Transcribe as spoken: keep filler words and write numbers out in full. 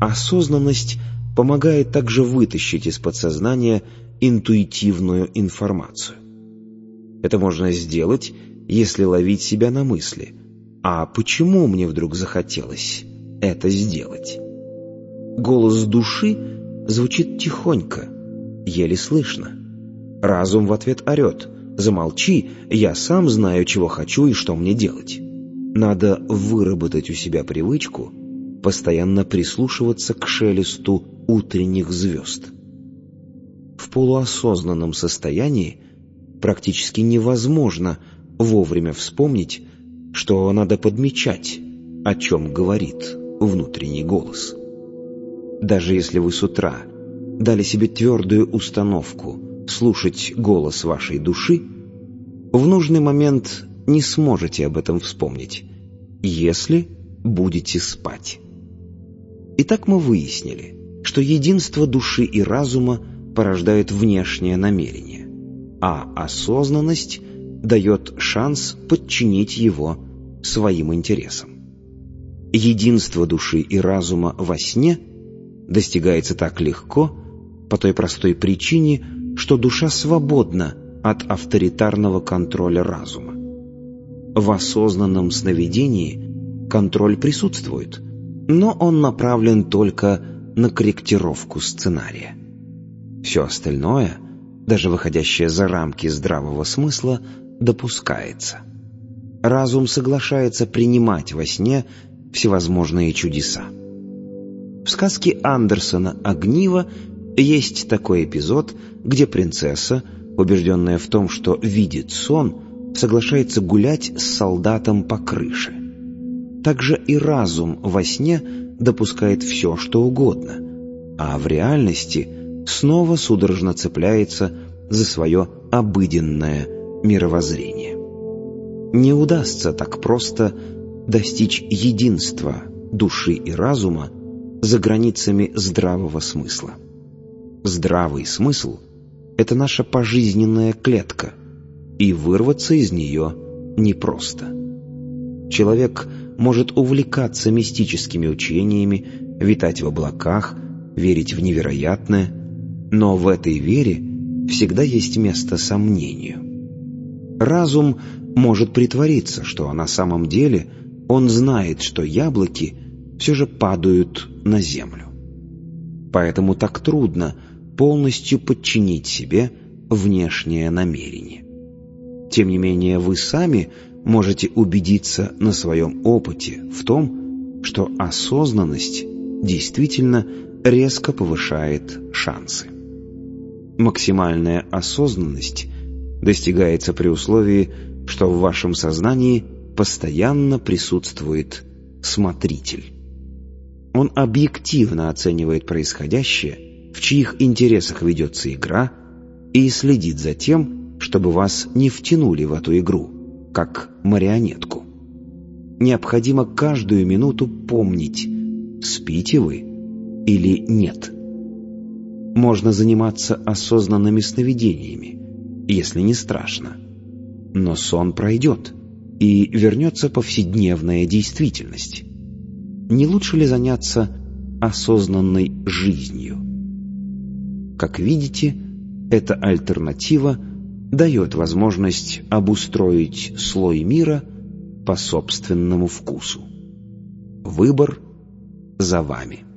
Осознанность помогает также вытащить из подсознания интуитивную информацию. Это можно сделать, если ловить себя на мысли: «А почему мне вдруг захотелось это сделать?» Голос души звучит тихонько, еле слышно. Разум в ответ орет: «Замолчи, я сам знаю, чего хочу и что мне делать». Надо выработать у себя привычку постоянно прислушиваться к шелесту утренних звезд. В полуосознанном состоянии практически невозможно вовремя вспомнить, что надо подмечать, о чем говорит внутренний голос. Даже если вы с утра дали себе твердую установку слушать голос вашей души, в нужный момент не сможете об этом вспомнить, если будете спать. Итак, мы выяснили, что единство души и разума порождает внешнее намерение, а осознанность дает шанс подчинить его своим интересам. Единство души и разума во сне достигается так легко по той простой причине, что душа свободна от авторитарного контроля разума. В осознанном сновидении контроль присутствует, но он направлен только на корректировку сценария. Все остальное, даже выходящее за рамки здравого смысла, допускается. Разум соглашается принимать во сне всевозможные чудеса. В сказке Андерсона «Огниво» есть такой эпизод, где принцесса, убежденная в том, что видит сон, соглашается гулять с солдатом по крыше. Также и разум во сне допускает все, что угодно, а в реальности снова судорожно цепляется за свое обыденное мировоззрение. Не удастся так просто достичь единства души и разума за границами здравого смысла. Здравый смысл — это наша пожизненная клетка, и вырваться из нее непросто. Человек может увлекаться мистическими учениями, витать в облаках, верить в невероятное, но в этой вере всегда есть место сомнению. Разум может притвориться, что на самом деле он знает, что яблоки все же падают на землю. Поэтому так трудно полностью подчинить себе внешнее намерение. Тем не менее, вы сами можете убедиться на своем опыте в том, что осознанность действительно резко повышает шансы. Максимальная осознанность достигается при условии, что в вашем сознании постоянно присутствует смотритель. Он объективно оценивает происходящее, в чьих интересах ведется игра, и следит за тем, чтобы вас не втянули в эту игру, как марионетку. Необходимо каждую минуту помнить, спите вы или нет. Можно заниматься осознанными сновидениями, если не страшно. Но сон пройдет, и вернется повседневная действительность. Не лучше ли заняться осознанной жизнью? Как видите, эта альтернатива дает возможность обустроить слой мира по собственному вкусу. Выбор за вами.